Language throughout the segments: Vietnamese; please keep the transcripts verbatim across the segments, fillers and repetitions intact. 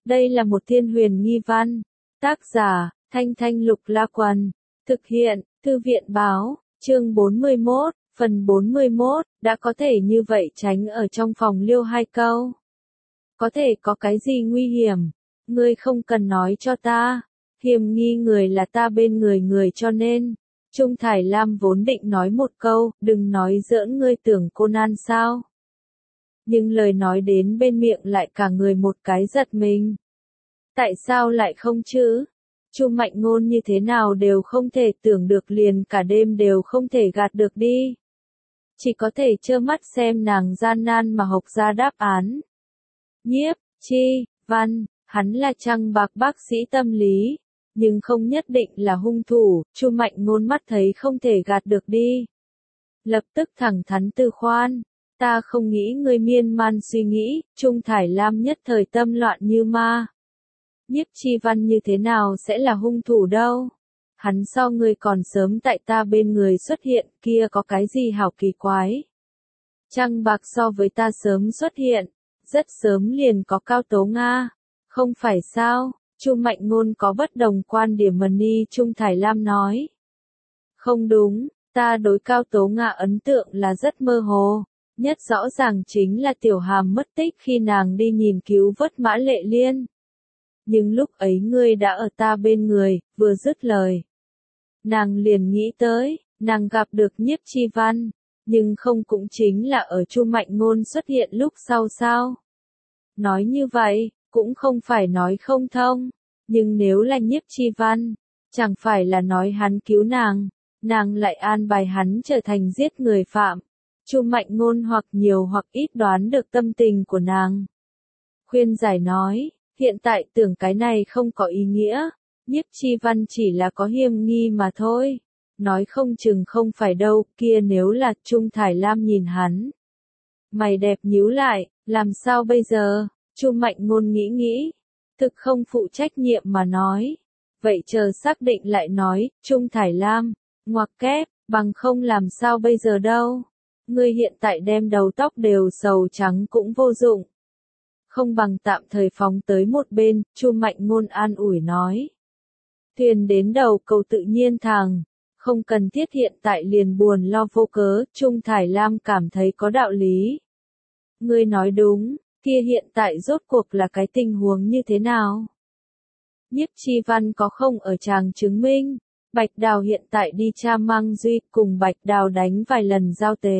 Đây là một thiên huyền nghi văn. Tác giả, Thanh Thanh Lục La Quần. Thực hiện, Thư viện Báo, chương bốn mươi mốt, phần bốn mươi mốt, đã có thể như vậy tránh ở trong phòng liêu hai câu. Có thể có cái gì nguy hiểm? Ngươi không cần nói cho ta. Hiểm nghi người là ta bên người người cho nên. Trung Thải Lam vốn định nói một câu, đừng nói giỡn, ngươi tưởng Conan sao? Nhưng lời nói đến bên miệng lại cả người một cái giật mình. Tại sao lại không chứ? Chu Mạnh Ngôn như thế nào đều không thể tưởng được, liền cả đêm đều không thể gạt được đi. Chỉ có thể trơ mắt xem nàng gian nan mà học ra đáp án. Nhiếp Chi Văn, hắn là Trăng Bạc bác sĩ tâm lý, nhưng không nhất định là hung thủ. Chu Mạnh Ngôn mắt thấy không thể gạt được đi. Lập tức thẳng thắn từ khoan. Ta không nghĩ ngươi miên man suy nghĩ. Trung Thải Lam nhất thời tâm loạn như ma. Nhiếp Chi Văn như thế nào sẽ là hung thủ đâu? Hắn so ngươi còn sớm tại ta bên người xuất hiện, kia có cái gì hảo kỳ quái? Trăng Bạc so với ta sớm xuất hiện, rất sớm liền có Cao Tố Nga, không phải sao? Chu Mạnh Ngôn có bất đồng quan điểm mà ni Trung Thải Lam nói. Không đúng, ta đối Cao Tố Nga ấn tượng là rất mơ hồ, nhất rõ ràng chính là Tiểu Hàm mất tích khi nàng đi nhìn cứu vớt Mã Lệ Liên. Nhưng lúc ấy ngươi đã ở ta bên người, vừa dứt lời. Nàng liền nghĩ tới, nàng gặp được Nhiếp Chi Văn, nhưng không cũng chính là ở Chu Mạnh Ngôn xuất hiện lúc sau sao? Nói như vậy, cũng không phải nói không thông, nhưng nếu là Nhiếp Chi Văn, chẳng phải là nói hắn cứu nàng, nàng lại an bài hắn trở thành giết người phạm. Chu Mạnh Ngôn hoặc nhiều hoặc ít đoán được tâm tình của nàng. Khuyên giải nói, hiện tại tưởng cái này không có ý nghĩa, Nhiếp Chi Văn chỉ là có hiểm nghi mà thôi. Nói không chừng không phải đâu, kia nếu là. Trung Thải Lam nhìn hắn. Mày đẹp nhíu lại, làm sao bây giờ? Chu Mạnh Ngôn nghĩ nghĩ, thực không phụ trách nhiệm mà nói. Vậy chờ xác định lại nói. Trung Thải Lam, ngoặc kép, bằng không làm sao bây giờ đâu. Ngươi hiện tại đem đầu tóc đều sầu trắng cũng vô dụng. Không bằng tạm thời phóng tới một bên. Chu Mạnh Ngôn an ủi nói. Thuyền đến đầu cầu tự nhiên thẳng, không cần thiết hiện tại liền buồn lo vô cớ. Trung Thải Lam cảm thấy có đạo lý. Ngươi nói đúng, kia hiện tại rốt cuộc là cái tình huống như thế nào? Nhiếp Chi Văn có không ở chàng chứng minh, Bạch Đào hiện tại đi tra Mang Duy cùng Bạch Đào đánh vài lần giao tế.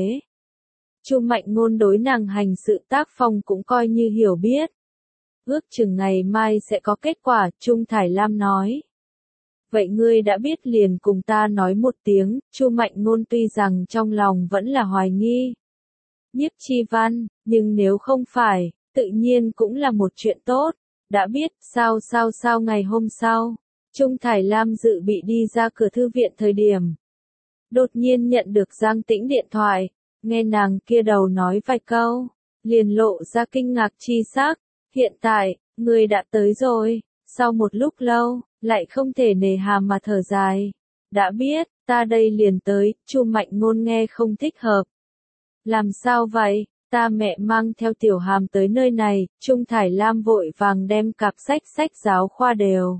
Chu Mạnh Ngôn đối nàng hành sự tác phong cũng coi như hiểu biết. Ước chừng ngày mai sẽ có kết quả. Trung Thải Lam nói. Vậy ngươi đã biết liền cùng ta nói một tiếng. Chu Mạnh Ngôn tuy rằng trong lòng vẫn là hoài nghi Nhiếp Chi Văn, nhưng nếu không phải, tự nhiên cũng là một chuyện tốt. Đã biết, sao sao sao ngày hôm sau, Trung Thải Lam dự bị đi ra cửa thư viện thời điểm. Đột nhiên nhận được Giang Tĩnh điện thoại, nghe nàng kia đầu nói vài câu, liền lộ ra kinh ngạc chi sắc. Hiện tại, ngươi đã tới rồi. Sau một lúc lâu, lại không thể nề hà mà thở dài. Đã biết, ta đây liền tới. Chu Mạnh Ngôn nghe không thích hợp. Làm sao vậy? Ta mẹ mang theo Tiểu Hàm tới nơi này. Trung Thải Lam vội vàng đem cặp sách sách giáo khoa đều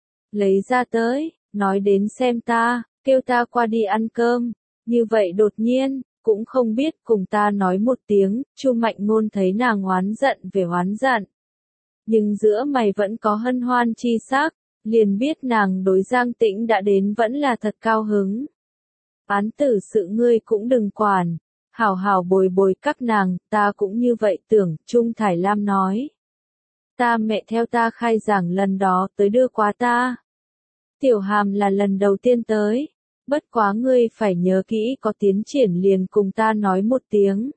lấy ra tới, nói đến xem ta, kêu ta qua đi ăn cơm. Như vậy đột nhiên, cũng không biết cùng ta nói một tiếng. Chu Mạnh Ngôn thấy nàng oán giận về oán giận, nhưng giữa mày vẫn có hân hoan chi sắc, liền biết nàng đối Giang Tĩnh đã đến vẫn là thật cao hứng. Án tử sự ngươi cũng đừng quản, hảo hảo bồi bồi các nàng, ta cũng như vậy tưởng. Trung Thải Lam nói. Ta mẹ theo ta khai giảng lần đó tới đưa quá ta. Tiểu Hàm là lần đầu tiên tới, bất quá ngươi phải nhớ kỹ, có tiến triển liền cùng ta nói một tiếng.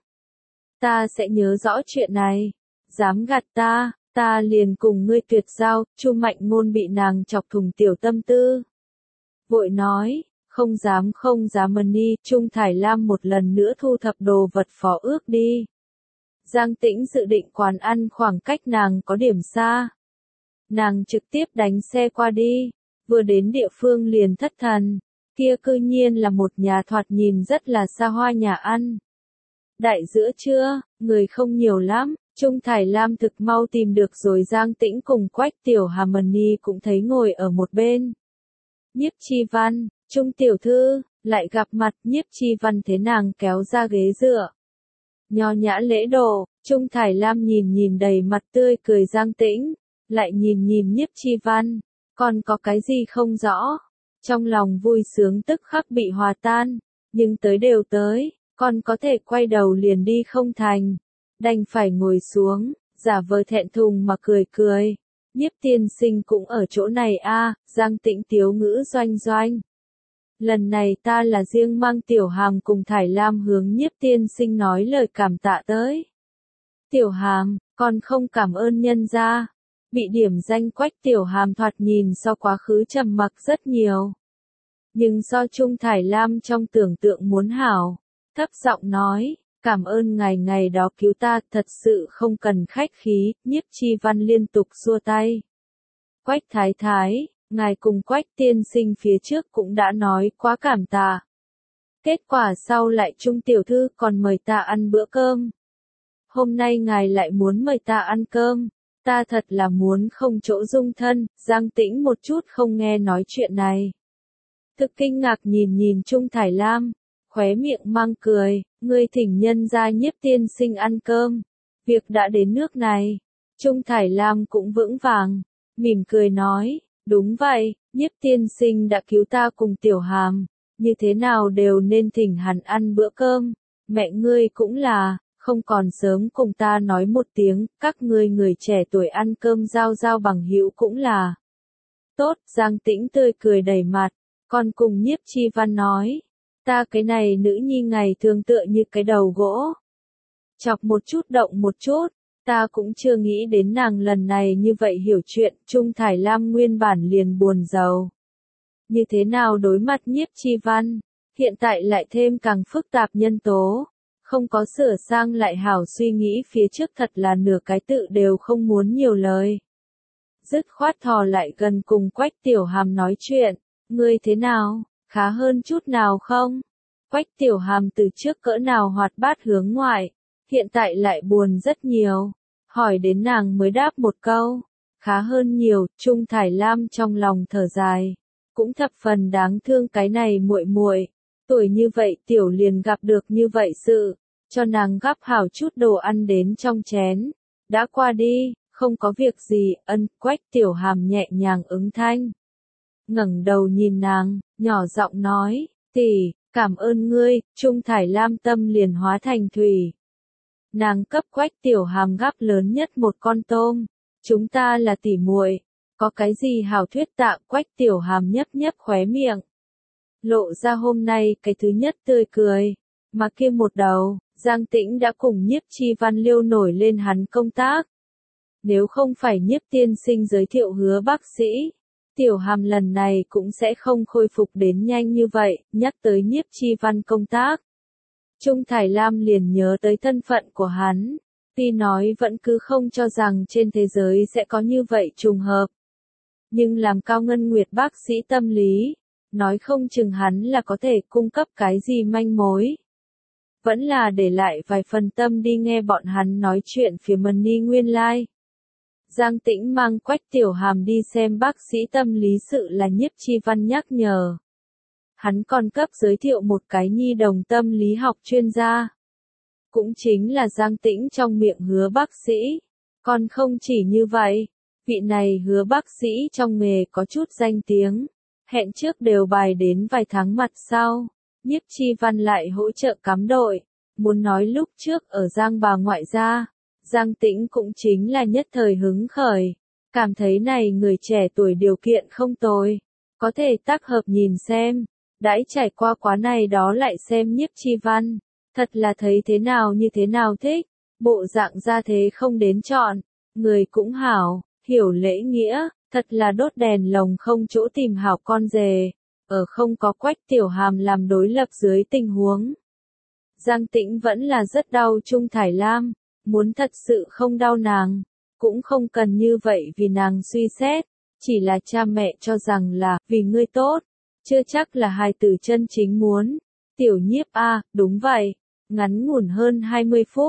Ta sẽ nhớ rõ chuyện này. Dám gạt ta, ta liền cùng ngươi tuyệt giao. Chu Mạnh Ngôn bị nàng chọc thùng tiểu tâm tư, vội nói, không dám không dám mần ni. Trung Thải Lam một lần nữa thu thập đồ vật phó ước đi. Giang Tĩnh dự định quán ăn khoảng cách nàng có điểm xa. Nàng trực tiếp đánh xe qua đi, vừa đến địa phương liền thất thần, kia cư nhiên là một nhà thoạt nhìn rất là xa hoa nhà ăn. Đại giữa trưa, người không nhiều lắm, Trung Thải Lam thực mau tìm được rồi Giang Tĩnh cùng Quách Tiểu Harmony cũng thấy ngồi ở một bên. Nhiếp Chi Văn, Trung tiểu thư, lại gặp mặt, Nhiếp Chi Văn thế nàng kéo ra ghế dựa. Nho nhã lễ độ, Trung Thải Lam nhìn nhìn đầy mặt tươi cười Giang Tĩnh, lại nhìn nhìn Nhiếp Chi Văn, còn có cái gì không rõ. Trong lòng vui sướng tức khắc bị hòa tan, nhưng tới đều tới, còn có thể quay đầu liền đi không thành. Đành phải ngồi xuống, giả vờ thẹn thùng mà cười cười. Nhiếp tiên sinh cũng ở chỗ này a, à, Giang Tĩnh tiếu ngữ doanh doanh. Lần này ta là riêng mang Tiểu Hàm cùng Thải Lam hướng Nhiếp tiên sinh nói lời cảm tạ tới. Tiểu Hàm, còn không cảm ơn nhân gia. Bị điểm danh Quách Tiểu Hàm thoạt nhìn so quá khứ trầm mặc rất nhiều. Nhưng do Trung Thải Lam trong tưởng tượng muốn hảo, thấp giọng nói, cảm ơn ngài ngày đó cứu ta, thật sự không cần khách khí. Nhiếp Chi Văn liên tục xua tay. Quách Thái Thái, ngài cùng Quách tiên sinh phía trước cũng đã nói quá cảm tạ. Kết quả sau lại Trung tiểu thư còn mời ta ăn bữa cơm. Hôm nay ngài lại muốn mời ta ăn cơm, ta thật là muốn không chỗ dung thân. Giang Tĩnh một chút không nghe nói chuyện này. Thực kinh ngạc nhìn nhìn Trung Thải Lam, khóe miệng mang cười, ngươi thỉnh nhân gia Nhiếp tiên sinh ăn cơm. Việc đã đến nước này. Trung Thải Lam cũng vững vàng, mỉm cười nói, đúng vậy, Nhiếp tiên sinh đã cứu ta cùng Tiểu Hàm, như thế nào đều nên thỉnh hắn ăn bữa cơm. Mẹ ngươi cũng là, không còn sớm cùng ta nói một tiếng, các ngươi người trẻ tuổi ăn cơm giao giao bằng hữu cũng là. Tốt, Giang Tĩnh tươi cười đầy mặt, còn cùng Nhiếp Chi Văn nói, ta cái này nữ nhi ngày thường tựa như cái đầu gỗ. Chọc một chút động một chút, ta cũng chưa nghĩ đến nàng lần này như vậy hiểu chuyện. Trung Thải Lam nguyên bản liền buồn rầu. Như thế nào đối mặt Nhiếp Chi Văn, hiện tại lại thêm càng phức tạp nhân tố, không có sửa sang lại hảo suy nghĩ phía trước thật là nửa cái tự đều không muốn nhiều lời. Dứt khoát thò lại gần cùng Quách Tiểu Hàm nói chuyện, ngươi thế nào, khá hơn chút nào không? Quách Tiểu Hàm từ trước cỡ nào hoạt bát hướng ngoại, hiện tại lại buồn rất nhiều, hỏi đến nàng mới đáp một câu, khá hơn nhiều. Trung Thải Lam trong lòng thở dài, cũng thập phần đáng thương cái này muội muội, tuổi như vậy tiểu liền gặp được như vậy sự, cho nàng gắp hảo chút đồ ăn đến trong chén, đã qua đi, không có việc gì. Ân. Quách Tiểu Hàm nhẹ nhàng ứng thanh, ngẩng đầu nhìn nàng, nhỏ giọng nói, tỷ, cảm ơn ngươi. Trung Thải Lam tâm liền hóa thành thủy. Nàng cấp Quách Tiểu Hàm gắp lớn nhất một con tôm, chúng ta là tỷ muội, có cái gì hảo thuyết tạ. Quách Tiểu Hàm nhấp nhấp khóe miệng, lộ ra hôm nay cái thứ nhất tươi cười, mà kia một đầu, Giang Tĩnh đã cùng Nhiếp Chi Văn liêu nổi lên hắn công tác. Nếu không phải Nhiếp tiên sinh giới thiệu Hứa bác sĩ, Tiểu Hàm lần này cũng sẽ không khôi phục đến nhanh như vậy. Nhắc tới Nhiếp Chi Văn công tác, Trung Thải Lam liền nhớ tới thân phận của hắn, tuy nói vẫn cứ không cho rằng trên thế giới sẽ có như vậy trùng hợp. Nhưng làm Cao Ngân Nguyệt bác sĩ tâm lý, nói không chừng hắn là có thể cung cấp cái gì manh mối. Vẫn là để lại vài phần tâm đi nghe bọn hắn nói chuyện phía Money nguyên lai. Like. Giang Tĩnh mang Quách Tiểu Hàm đi xem bác sĩ tâm lý sự là Nhiếp Chi Văn nhắc nhở. Hắn còn cấp giới thiệu một cái nhi đồng tâm lý học chuyên gia. Cũng chính là Giang Tĩnh trong miệng Hứa bác sĩ. Còn không chỉ như vậy, vị này Hứa bác sĩ trong nghề có chút danh tiếng. Hẹn trước đều bài đến vài tháng mặt sau. Nhiếp Chi Văn lại hỗ trợ cắm đội. Muốn nói lúc trước ở Giang bà ngoại gia, Giang Tĩnh cũng chính là nhất thời hứng khởi. Cảm thấy này người trẻ tuổi điều kiện không tồi. Có thể tác hợp nhìn xem. Đãi trải qua quá này đó lại xem Nhiếp Chi Văn. Thật là thấy thế nào như thế nào thích. Bộ dạng ra thế không đến chọn. Người cũng hảo, hiểu lễ nghĩa. Thật là đốt đèn lồng không chỗ tìm hảo con rể. Ở không có Quách Tiểu Hàm làm đối lập dưới tình huống. Giang Tĩnh vẫn là rất đau Trung Thải Lam. Muốn thật sự không đau nàng, cũng không cần như vậy vì nàng suy xét. Chỉ là cha mẹ cho rằng là vì ngươi tốt. Chưa chắc là hài tử chân chính muốn. Tiểu Nhiếp a, à, đúng vậy. Ngắn ngủn hơn hai mươi phút.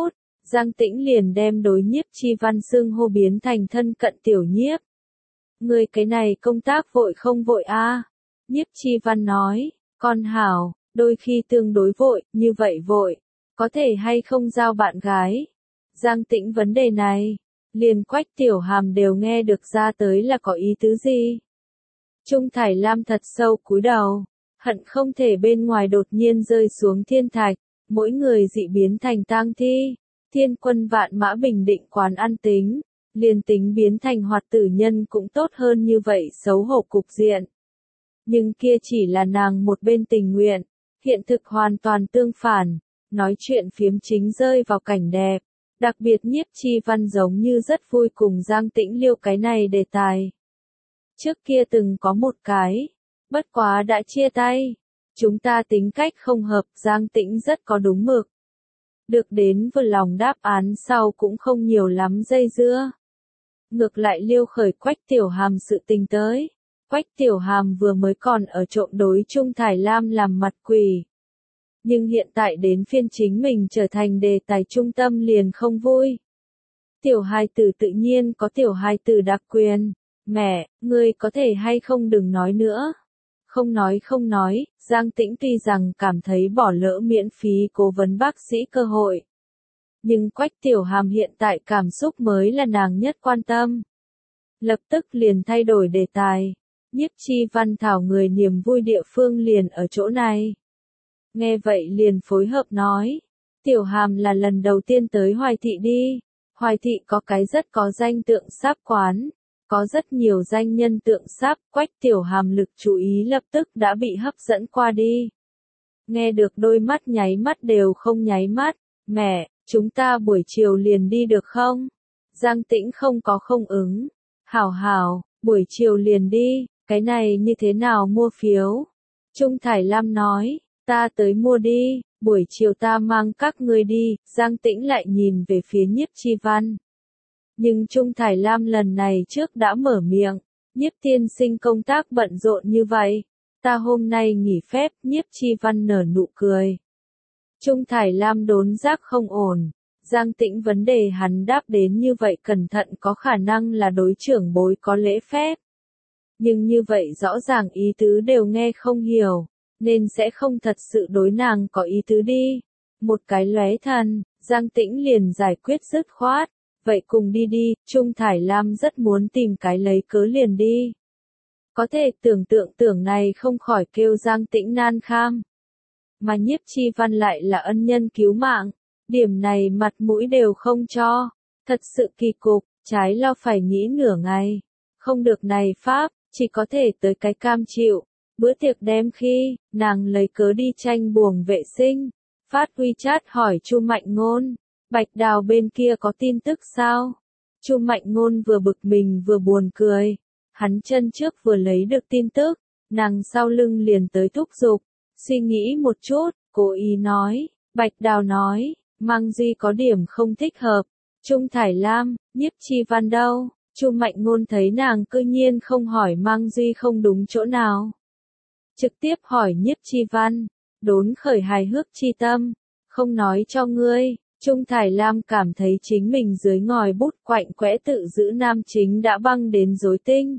Giang Tĩnh liền đem đối Nhiếp Chi Văn xưng hô biến thành thân cận tiểu nhiếp. Người cái này công tác vội không vội a? À? Nhiếp Chi Văn nói, con hảo, đôi khi tương đối vội, như vậy vội, có thể hay không giao bạn gái? Giang Tĩnh vấn đề này, liền Quách Tiểu Hàm đều nghe được ra tới là có ý tứ gì. Trung Thải Lam thật sâu cúi đầu, hận không thể bên ngoài đột nhiên rơi xuống thiên thạch, mỗi người dị biến thành tang thi, thiên quân vạn mã bình định quán ăn tính, liền tính biến thành hoạt tử nhân cũng tốt hơn như vậy xấu hổ cục diện. Nhưng kia chỉ là nàng một bên tình nguyện, hiện thực hoàn toàn tương phản, nói chuyện phiếm chính rơi vào cảnh đẹp. Đặc biệt Nhiếp Chi Văn giống như rất vui cùng Giang Tĩnh liêu cái này đề tài. Trước kia từng có một cái, bất quá đã chia tay. Chúng ta tính cách không hợp, Giang Tĩnh rất có đúng mực. Được đến vừa lòng đáp án sau cũng không nhiều lắm dây dưa. Ngược lại liêu khởi Quách Tiểu Hàm sự tình tới. Quách Tiểu Hàm vừa mới còn ở trộm đối Trung Thải Lam làm mặt quỷ. Nhưng hiện tại đến phiên chính mình trở thành đề tài trung tâm liền không vui. Tiểu hài tử tự nhiên có tiểu hài tử đặc quyền. Mẹ, ngươi có thể hay không đừng nói nữa. Không nói không nói, Giang Tĩnh tuy rằng cảm thấy bỏ lỡ miễn phí cố vấn bác sĩ cơ hội. Nhưng Quách Tiểu Hàm hiện tại cảm xúc mới là nàng nhất quan tâm. Lập tức liền thay đổi đề tài. Nhiếp Chi Văn thảo người niềm vui địa phương liền ở chỗ này. Nghe vậy liền phối hợp nói. Tiểu Hàm là lần đầu tiên tới Hoài Thị đi. Hoài Thị có cái rất có danh tượng sáp quán. Có rất nhiều danh nhân tượng sáp, Quách Tiểu Hàm lực chú ý lập tức đã bị hấp dẫn qua đi. Nghe được đôi mắt nháy mắt đều không nháy mắt. Mẹ, chúng ta buổi chiều liền đi được không? Giang Tĩnh không có không ứng. Hảo hảo, buổi chiều liền đi, cái này như thế nào mua phiếu? Trung Thải Lam nói, ta tới mua đi, buổi chiều ta mang các ngươi đi. Giang Tĩnh lại nhìn về phía Nhiếp Chi Văn. Nhưng Trung Thải Lam lần này trước đã mở miệng, Nhiếp tiên sinh công tác bận rộn như vậy, ta hôm nay nghỉ phép. Nhiếp Chi Văn nở nụ cười. Trung Thải Lam đốn giác không ổn, Giang Tĩnh vấn đề hắn đáp đến như vậy cẩn thận có khả năng là đối trưởng bối có lễ phép. Nhưng như vậy rõ ràng ý tứ đều nghe không hiểu, nên sẽ không thật sự đối nàng có ý tứ đi. Một cái lóe thần, Giang Tĩnh liền giải quyết dứt khoát. Vậy cùng đi đi, Trung Thải Lam rất muốn tìm cái lấy cớ liền đi. Có thể tưởng tượng tưởng này không khỏi kêu Giang Tĩnh nan kham. Mà Nhiếp Chi Văn lại là ân nhân cứu mạng, điểm này mặt mũi đều không cho. Thật sự kỳ cục, trái lo phải nghĩ nửa ngày. Không được này pháp, chỉ có thể tới cái cam chịu. Bữa tiệc đem khi, nàng lấy cớ đi tranh buồng vệ sinh. Phát WeChat hỏi Chu Mạnh Ngôn. Bạch Đào bên kia có tin tức sao? Chu Mạnh Ngôn vừa bực mình vừa buồn cười. Hắn chân trước vừa lấy được tin tức, nàng sau lưng liền tới thúc giục. Suy nghĩ một chút, cố ý nói. Bạch Đào nói, Mang Duy có điểm không thích hợp. Trung Thải Lam, Nhiếp Chi Văn đâu? Chu Mạnh Ngôn thấy nàng cư nhiên không hỏi Mang Duy không đúng chỗ nào. Trực tiếp hỏi Nhiếp Chi Văn, đốn khởi hài hước chi tâm. Không nói cho ngươi. Trung Thải Lam cảm thấy chính mình dưới ngòi bút quạnh quẽ tự giữ nam chính đã băng đến rối tinh.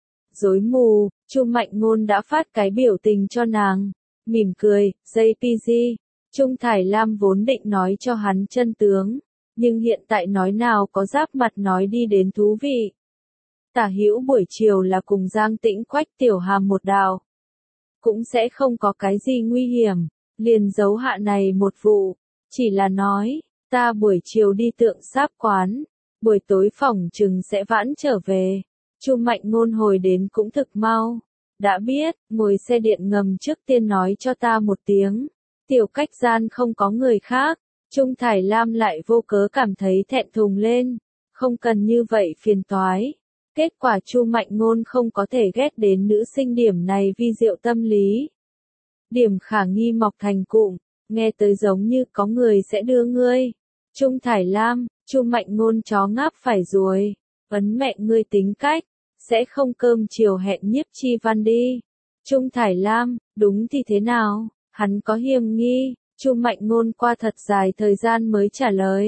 Rối mù, Chu Mạnh Ngôn đã phát cái biểu tình cho nàng. Mỉm cười, jê pê giê. Trung Thải Lam vốn định nói cho hắn chân tướng. Nhưng hiện tại nói nào có giáp mặt nói đi đến thú vị. Tả hữu buổi chiều là cùng Giang Tĩnh Quách Tiểu Hàm một đạo. Cũng sẽ không có cái gì nguy hiểm. Liền giấu hạ này một vụ. Chỉ là nói. Ta buổi chiều đi tượng sáp quán, buổi tối phòng chừng sẽ vãn trở về. Chu Mạnh Ngôn hồi đến cũng thực mau. Đã biết, ngồi xe điện ngầm trước tiên nói cho ta một tiếng. Tiểu cách gian không có người khác. Trung Thải Lam lại vô cớ cảm thấy thẹn thùng lên. Không cần như vậy phiền toái. Kết quả Chu Mạnh Ngôn không có thể ghét đến nữ sinh điểm này vi diệu tâm lý. Điểm khả nghi mọc thành cụm, nghe tới giống như có người sẽ đưa ngươi. Trung Thải Lam, Chu Mạnh Ngôn chó ngáp phải ruồi, ấn mẹ ngươi tính cách, sẽ không cơm chiều hẹn Nhiếp Chi Văn đi. Trung Thải Lam, đúng thì thế nào, hắn có hiềm nghi, Chu Mạnh Ngôn qua thật dài thời gian mới trả lời.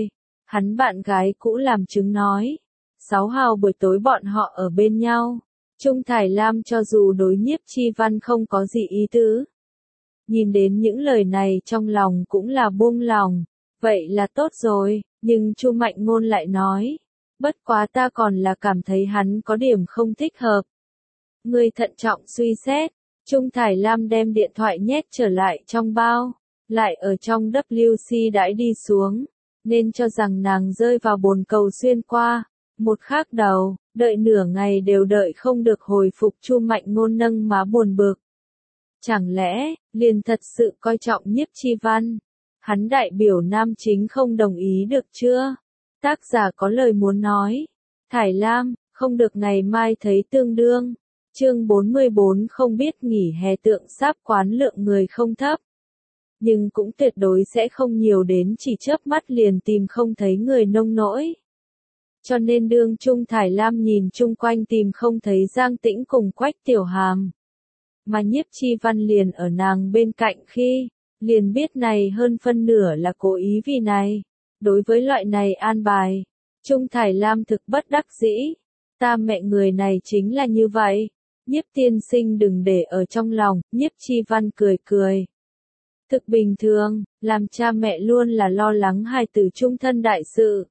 Hắn bạn gái cũ làm chứng nói. Sáu hào buổi tối bọn họ ở bên nhau. Trung Thải Lam cho dù đối Nhiếp Chi Văn không có gì ý tứ. Nhìn đến những lời này trong lòng cũng là buông lòng. Vậy là tốt rồi, nhưng Chu Mạnh Ngôn lại nói. Bất quá ta còn là cảm thấy hắn có điểm không thích hợp. Người thận trọng suy xét. Trung Thải Lam đem điện thoại nhét trở lại trong bao. Lại ở trong W C đãi đi xuống. Nên cho rằng nàng rơi vào bồn cầu xuyên qua. Một khác đầu, đợi nửa ngày đều đợi không được hồi phục. Chu Mạnh Ngôn nâng má buồn bực. Chẳng lẽ, liền thật sự coi trọng Nhiếp Chi Văn? Hắn đại biểu nam chính không đồng ý được chưa? Tác giả có lời muốn nói. Thải Lam, không được ngày mai thấy tương đương. Chương bốn mươi bốn không biết nghỉ hè tượng sáp quán lượng người không thấp. Nhưng cũng tuyệt đối sẽ không nhiều đến chỉ chớp mắt liền tìm không thấy người nông nỗi. Cho nên đương Trung Thải Lam nhìn chung quanh tìm không thấy Giang Tĩnh cùng Quách Tiểu Hàm. Mà Nhiếp Chi Văn liền ở nàng bên cạnh khi, liền biết này hơn phân nửa là cố ý vì này. Đối với loại này an bài, Trung Thải Lam thực bất đắc dĩ. Ta mẹ người này chính là như vậy. Nhiếp tiên sinh đừng để ở trong lòng. Nhiếp Chi Văn cười cười. Thực bình thường, làm cha mẹ luôn là lo lắng hài tử chung thân đại sự.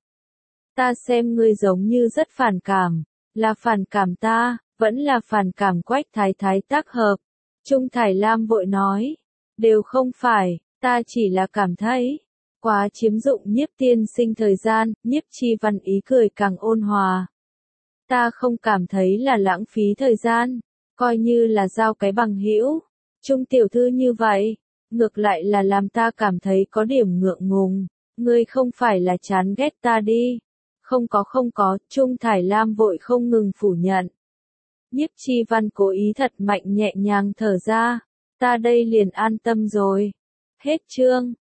Ta xem ngươi giống như rất phản cảm. Là phản cảm ta, vẫn là phản cảm Quách Thái Thái tác hợp. Trung Thải Lam vội nói. Đều không phải, ta chỉ là cảm thấy. Quá chiếm dụng Nhiếp tiên sinh thời gian. Nhiếp Chi Văn ý cười càng ôn hòa. Ta không cảm thấy là lãng phí thời gian. Coi như là giao cái bằng hữu. Trung tiểu thư như vậy. Ngược lại là làm ta cảm thấy có điểm ngượng ngùng. Ngươi không phải là chán ghét ta đi. Không có không có. Trung Thải Lam vội không ngừng phủ nhận. Nhiếp Chi Văn cố ý thật mạnh nhẹ nhàng thở ra. Ta đây liền an tâm rồi. Hết chương.